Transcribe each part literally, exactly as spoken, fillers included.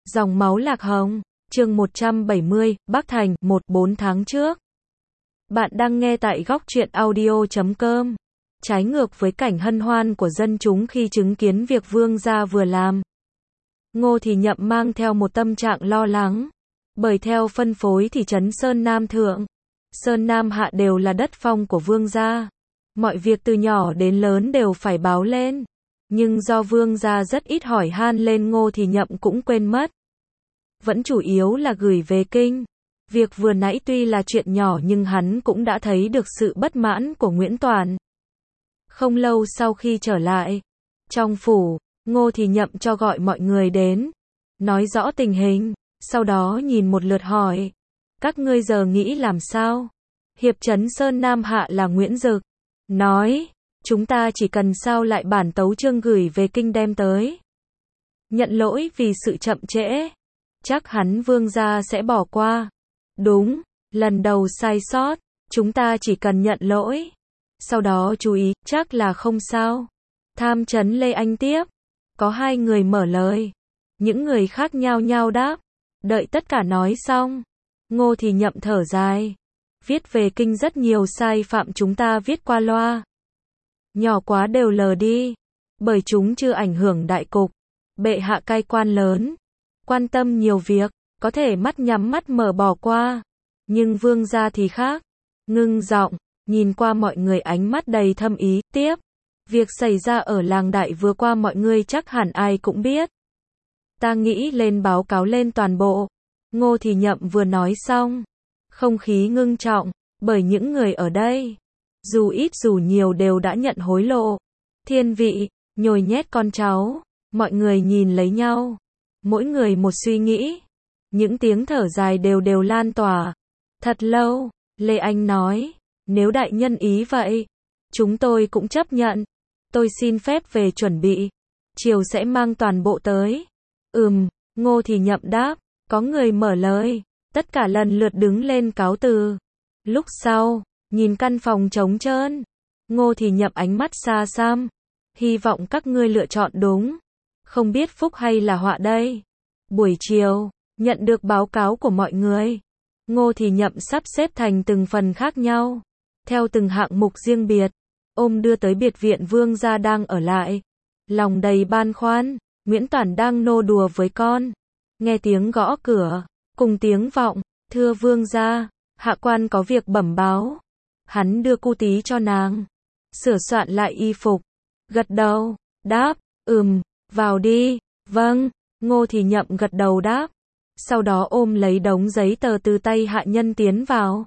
Dòng máu lạc hồng, chương một trăm bảy mươi, Bắc Thành, một, bốn tháng trước. Bạn đang nghe tại góc truyện audio chấm com. Trái ngược với cảnh hân hoan của dân chúng khi chứng kiến việc vương gia vừa làm. Ngô Thì Nhậm mang theo một tâm trạng lo lắng. Bởi theo phân phối thì trấn Sơn Nam Thượng, Sơn Nam Hạ đều là đất phong của vương gia. Mọi việc từ nhỏ đến lớn đều phải báo lên. Nhưng do vương gia rất ít hỏi han lên, Ngô Thì Nhậm cũng quên mất. Vẫn chủ yếu là gửi về kinh. Việc vừa nãy tuy là chuyện nhỏ nhưng hắn cũng đã thấy được sự bất mãn của Nguyễn Toàn. Không lâu sau khi trở lại trong phủ, Ngô Thì Nhậm cho gọi mọi người đến, nói rõ tình hình, sau đó nhìn một lượt hỏi: các ngươi giờ nghĩ làm sao? Hiệp trấn Sơn Nam Hạ là Nguyễn Dực nói: chúng ta chỉ cần sao lại bản tấu chương gửi về kinh đem tới. Nhận lỗi vì sự chậm trễ. Chắc hắn vương gia sẽ bỏ qua. Đúng, lần đầu sai sót, chúng ta chỉ cần nhận lỗi. Sau đó chú ý, chắc là không sao. Tham trấn Lê Anh tiếp. Có hai người mở lời. Những người khác nhao nhao đáp. Đợi tất cả nói xong, Ngô Thì Nhậm thở dài. Viết về kinh rất nhiều sai phạm chúng ta viết qua loa. Nhỏ quá đều lờ đi. Bởi chúng chưa ảnh hưởng đại cục. Bệ hạ cai quan lớn, quan tâm nhiều việc, có thể mắt nhắm mắt mở bỏ qua. Nhưng vương gia thì khác. Ngưng giọng, nhìn qua mọi người ánh mắt đầy thâm ý, tiếp. Việc xảy ra ở làng đại vừa qua mọi người chắc hẳn ai cũng biết. Ta nghĩ lên báo cáo lên toàn bộ. Ngô Thì Nhậm vừa nói xong, không khí ngưng trọng, bởi những người ở đây, dù ít dù nhiều đều đã nhận hối lộ. Thiên vị, nhồi nhét con cháu, mọi người nhìn lấy nhau. Mỗi người một suy nghĩ. Những tiếng thở dài đều đều lan tỏa. Thật lâu, Lê Anh nói, nếu đại nhân ý vậy, chúng tôi cũng chấp nhận. Tôi xin phép về chuẩn bị. Chiều sẽ mang toàn bộ tới. Ừm, Ngô Thì Nhậm đáp. Có người mở lời. Tất cả lần lượt đứng lên cáo từ. Lúc sau, nhìn căn phòng trống trơn, Ngô Thì Nhậm ánh mắt xa xăm. Hy vọng các ngươi lựa chọn đúng. Không biết phúc hay là họa đây. Buổi chiều, nhận được báo cáo của mọi người, Ngô Thì Nhậm sắp xếp thành từng phần khác nhau, theo từng hạng mục riêng biệt, ôm đưa tới biệt viện vương gia đang ở lại. Lòng đầy băn khoăn, Nguyễn Toàn đang nô đùa với con. Nghe tiếng gõ cửa, cùng tiếng vọng, thưa vương gia, hạ quan có việc bẩm báo. Hắn đưa cu tí cho nàng, sửa soạn lại y phục, gật đầu, đáp, ừm, vào đi, vâng. Ngô Thì Nhậm gật đầu đáp. Sau đó ôm lấy đống giấy tờ từ tay hạ nhân tiến vào.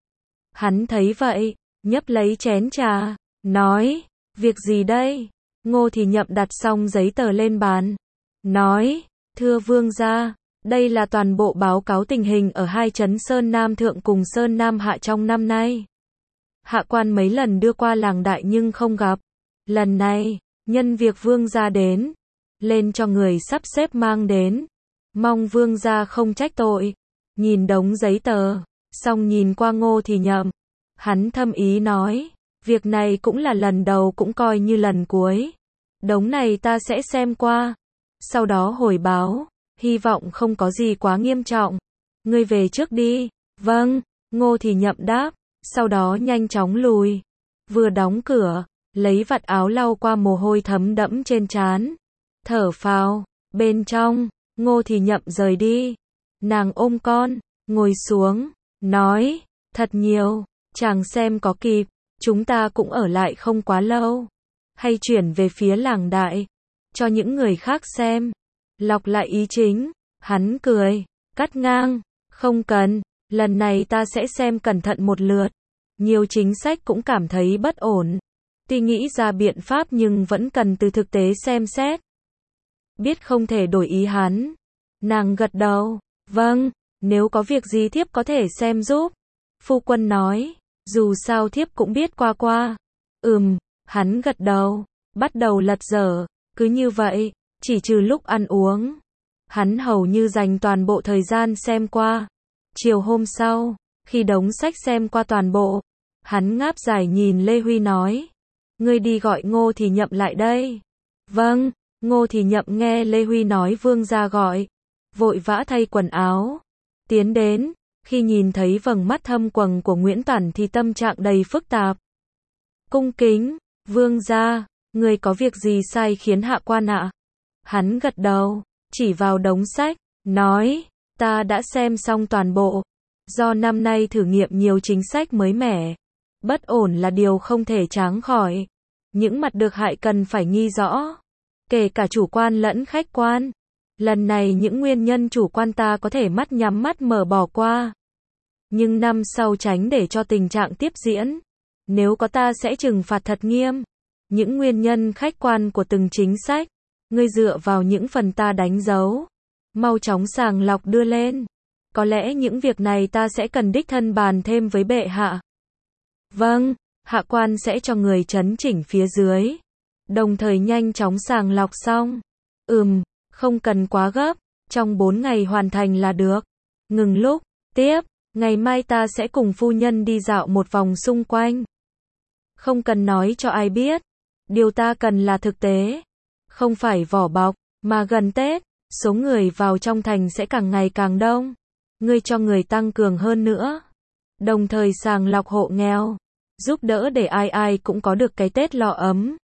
Hắn thấy vậy, nhấp lấy chén trà, nói, việc gì đây? Ngô Thì Nhậm đặt xong giấy tờ lên bàn, nói, thưa vương gia, đây là toàn bộ báo cáo tình hình ở hai trấn Sơn Nam Thượng cùng Sơn Nam Hạ trong năm nay. Hạ quan mấy lần đưa qua làng đại nhưng không gặp. Lần này, nhân việc vương gia đến, lên cho người sắp xếp mang đến. Mong vương gia không trách tội. Nhìn đống giấy tờ, xong nhìn qua Ngô Thì Nhậm. Hắn thâm ý nói, việc này cũng là lần đầu cũng coi như lần cuối. Đống này ta sẽ xem qua, sau đó hồi báo, hy vọng không có gì quá nghiêm trọng. Ngươi về trước đi. Vâng, Ngô Thì Nhậm đáp, sau đó nhanh chóng lùi. Vừa đóng cửa, lấy vạt áo lau qua mồ hôi thấm đẫm trên trán. Thở phào, bên trong, Ngô Thì Nhậm rời đi. Nàng ôm con, ngồi xuống, nói, thật nhiều, chàng xem có kịp, chúng ta cũng ở lại không quá lâu. Hay chuyển về phía làng đại, cho những người khác xem. Lọc lại ý chính, hắn cười, cắt ngang, không cần, lần này ta sẽ xem cẩn thận một lượt. Nhiều chính sách cũng cảm thấy bất ổn. Tuy nghĩ ra biện pháp nhưng vẫn cần từ thực tế xem xét. Biết không thể đổi ý hắn. Nàng gật đầu, vâng, nếu có việc gì thiếp có thể xem giúp. Phu quân nói, dù sao thiếp cũng biết qua qua. Ừm, hắn gật đầu, bắt đầu lật dở, cứ như vậy, chỉ trừ lúc ăn uống. Hắn hầu như dành toàn bộ thời gian xem qua. Chiều hôm sau, khi đống sách xem qua toàn bộ, hắn ngáp dài nhìn Lê Huy nói, ngươi đi gọi Ngô Thì Nhậm lại đây. Vâng. Ngô Thì Nhậm nghe Lê Huy nói vương gia gọi. vội vã thay quần áo, tiến đến, khi nhìn thấy vầng mắt thâm quầng của Nguyễn Toản thì tâm trạng đầy phức tạp. Cung kính, vương gia, người có việc gì sai khiến hạ quan ạ? Hắn gật đầu, chỉ vào đống sách, nói, ta đã xem xong toàn bộ. Do năm nay thử nghiệm nhiều chính sách mới mẻ, bất ổn là điều không thể tránh khỏi. Những mặt được hại cần phải ghi rõ, kể cả chủ quan lẫn khách quan. Lần này những nguyên nhân chủ quan ta có thể mắt nhắm mắt mở bỏ qua. Nhưng năm sau tránh để cho tình trạng tiếp diễn. Nếu có ta sẽ trừng phạt thật nghiêm. Những nguyên nhân khách quan của từng chính sách, ngươi dựa vào những phần ta đánh dấu, mau chóng sàng lọc đưa lên. Có lẽ những việc này ta sẽ cần đích thân bàn thêm với bệ hạ. Vâng, hạ quan sẽ cho người chấn chỉnh phía dưới, đồng thời nhanh chóng sàng lọc xong. Ừm, không cần quá gấp, trong bốn ngày hoàn thành là được. Ngừng lúc, tiếp, ngày mai ta sẽ cùng phu nhân đi dạo một vòng xung quanh. Không cần nói cho ai biết, điều ta cần là thực tế, không phải vỏ bọc, mà gần Tết, số người vào trong thành sẽ càng ngày càng đông. Ngươi cho người tăng cường hơn nữa, đồng thời sàng lọc hộ nghèo, giúp đỡ để ai ai cũng có được cái Tết lọ ấm.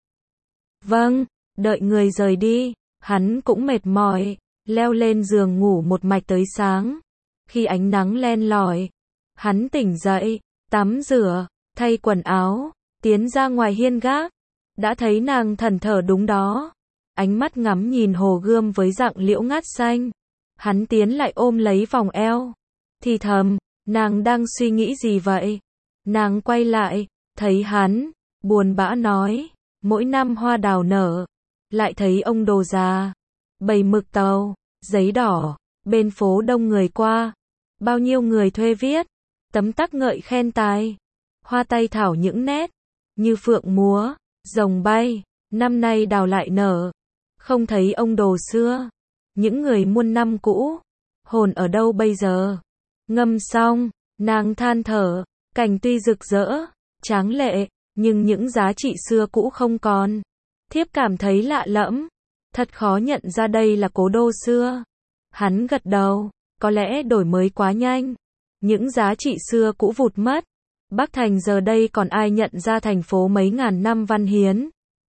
Vâng, đợi người rời đi, hắn cũng mệt mỏi, leo lên giường ngủ một mạch tới sáng. Khi ánh nắng len lỏi, hắn tỉnh dậy, tắm rửa, thay quần áo, tiến ra ngoài hiên gác. Đã thấy nàng thẫn thờ đúng đó, ánh mắt ngắm nhìn hồ gươm với dạng liễu ngát xanh. Hắn tiến lại ôm lấy vòng eo, thì thầm, nàng đang suy nghĩ gì vậy? Nàng quay lại, thấy hắn, buồn bã nói, mỗi năm hoa đào nở, lại thấy ông đồ già, bày mực tàu, giấy đỏ, bên phố đông người qua, bao nhiêu người thuê viết, tấm tắc ngợi khen tài, hoa tay thảo những nét, như phượng múa, rồng bay, năm nay đào lại nở, không thấy ông đồ xưa. Những người muôn năm cũ, hồn ở đâu bây giờ? Ngâm xong, nàng than thở, cảnh tuy rực rỡ, tráng lệ, nhưng những giá trị xưa cũ không còn. Thiếp cảm thấy lạ lẫm, thật khó nhận ra đây là cố đô xưa. Hắn gật đầu, có lẽ đổi mới quá nhanh, những giá trị xưa cũ vụt mất. Bắc Thành giờ đây còn ai nhận ra thành phố mấy ngàn năm văn hiến?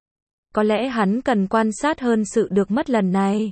Có lẽ hắn cần quan sát hơn sự được mất lần này.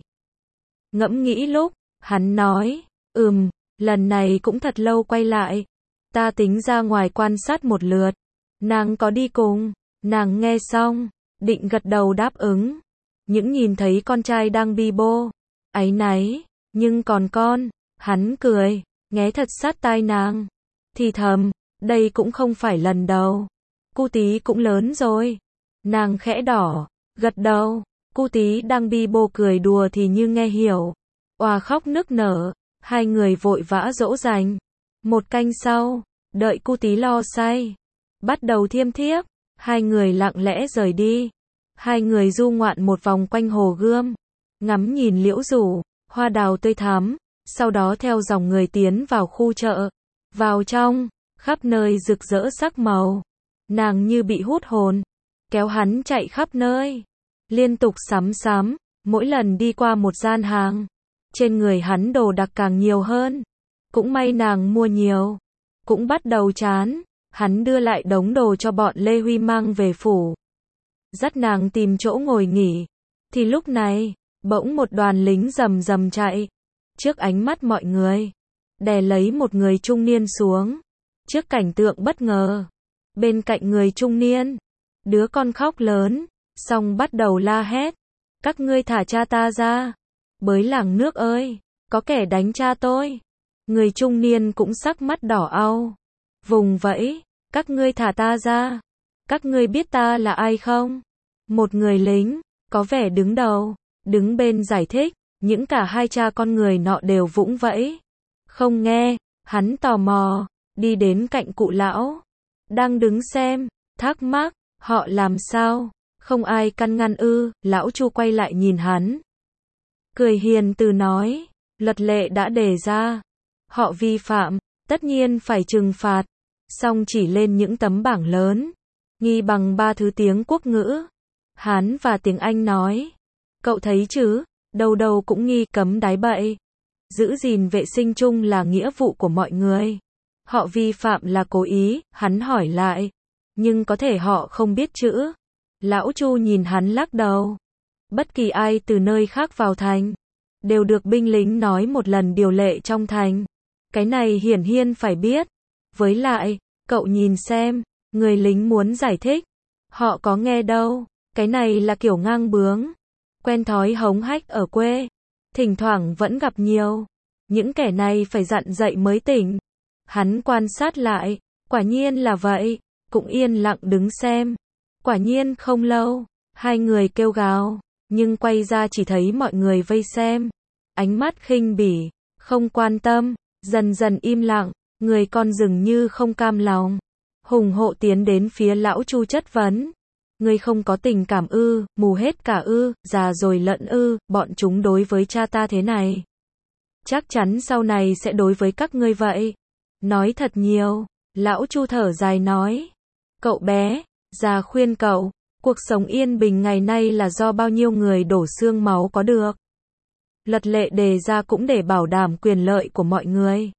Ngẫm nghĩ lúc, hắn nói, ừm, lần này cũng thật lâu quay lại. Ta tính ra ngoài quan sát một lượt. Nàng có đi cùng? Nàng nghe xong, định gật đầu đáp ứng. Những nhìn thấy con trai đang bi bô, áy náy, nhưng còn con, hắn cười, nghe thật sát tai nàng. Thì thầm, đây cũng không phải lần đầu. Cu Tí cũng lớn rồi. Nàng khẽ đỏ, gật đầu. Cu Tí đang bi bô cười đùa thì như nghe hiểu. Oà khóc nức nở, hai người vội vã dỗ dành. Một canh sau, đợi Cu Tí lo say, bắt đầu thiêm thiếp, hai người lặng lẽ rời đi. Hai người du ngoạn một vòng quanh hồ gươm, ngắm nhìn liễu rủ, hoa đào tươi thắm, sau đó theo dòng người tiến vào khu chợ. Vào trong, khắp nơi rực rỡ sắc màu. Nàng như bị hút hồn, kéo hắn chạy khắp nơi, liên tục sắm sắm, mỗi lần đi qua một gian hàng, trên người hắn đồ đặc càng nhiều hơn. Cũng may nàng mua nhiều, cũng bắt đầu chán, hắn đưa lại đống đồ cho bọn Lê Huy mang về phủ. Dắt nàng tìm chỗ ngồi nghỉ, thì lúc này, bỗng một đoàn lính rầm rầm chạy, trước ánh mắt mọi người, đè lấy một người trung niên xuống. Trước cảnh tượng bất ngờ, bên cạnh người trung niên, đứa con khóc lớn, xong bắt đầu la hét, các ngươi thả cha ta ra, bới làng nước ơi, có kẻ đánh cha tôi. Người trung niên cũng sắc mắt đỏ au, vùng vẫy, các ngươi thả ta ra, các ngươi biết ta là ai không? Một người lính, có vẻ đứng đầu, đứng bên giải thích, những cả hai cha con người nọ đều vũng vẫy. Không nghe, hắn tò mò, đi đến cạnh cụ lão, đang đứng xem, thắc mắc, họ làm sao? Không ai căn ngăn ư? Lão Chu quay lại nhìn hắn, cười hiền từ nói, luật lệ đã đề ra, họ vi phạm, tất nhiên phải trừng phạt, song chỉ lên những tấm bảng lớn, ghi bằng ba thứ tiếng quốc ngữ, Hán và tiếng Anh nói. Cậu thấy chứ, đâu đâu cũng nghi cấm đái bậy. giữ gìn vệ sinh chung là nghĩa vụ của mọi người. Họ vi phạm là cố ý, hắn hỏi lại. Nhưng có thể họ không biết chữ. Lão Chu nhìn hắn lắc đầu. Bất kỳ ai từ nơi khác vào thành, đều được binh lính nói một lần điều lệ trong thành. Cái này hiển nhiên phải biết. Với lại, cậu nhìn xem, người lính muốn giải thích. Họ có nghe đâu. Cái này là kiểu ngang bướng. Quen thói hống hách ở quê. Thỉnh thoảng vẫn gặp nhiều. Những kẻ này phải dặn dạy mới tỉnh. Hắn quan sát lại. Quả nhiên là vậy. Cũng yên lặng đứng xem. Quả nhiên không lâu. Hai người kêu gào. Nhưng quay ra chỉ thấy mọi người vây xem. Ánh mắt khinh bỉ. Không quan tâm. Dần dần im lặng. Người con dường như không cam lòng. Hùng hộ tiến đến phía lão Chu chất vấn. Ngươi không có tình cảm ư, mù hết cả ư, già rồi lẫn ư, bọn chúng đối với cha ta thế này. Chắc chắn sau này sẽ đối với các ngươi vậy. Nói thật nhiều, lão Chu thở dài nói. Cậu bé, già khuyên cậu, cuộc sống yên bình ngày nay là do bao nhiêu người đổ xương máu có được. Luật lệ đề ra cũng để bảo đảm quyền lợi của mọi người.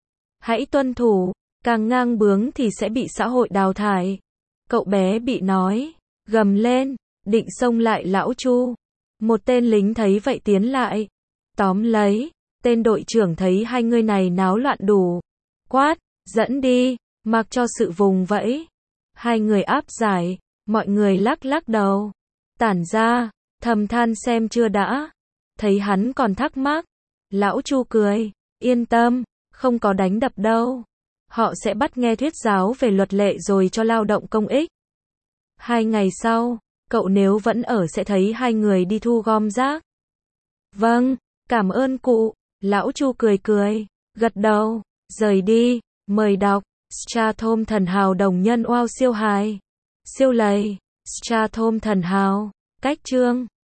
Hãy tuân thủ, càng ngang bướng thì sẽ bị xã hội đào thải. Cậu bé bị nói, gầm lên, định xông lại lão Chu. Một tên lính thấy vậy tiến lại, tóm lấy. Tên đội trưởng thấy hai người này náo loạn đủ, quát, dẫn đi, mặc cho sự vùng vẫy. Hai người áp giải, mọi người lắc lắc đầu, tản ra, thầm than xem chưa đã. Thấy hắn còn thắc mắc, lão Chu cười, yên tâm, không có đánh đập đâu. Họ sẽ bắt nghe thuyết giáo về luật lệ rồi cho lao động công ích. Hai ngày sau, cậu nếu vẫn ở sẽ thấy hai người đi thu gom rác. Vâng, cảm ơn cụ. Lão Chu cười cười, gật đầu, rời đi, mời đọc. Strathom thần hào đồng nhân oao siêu hài. Siêu lầy. Strathom thần hào. Cách chương.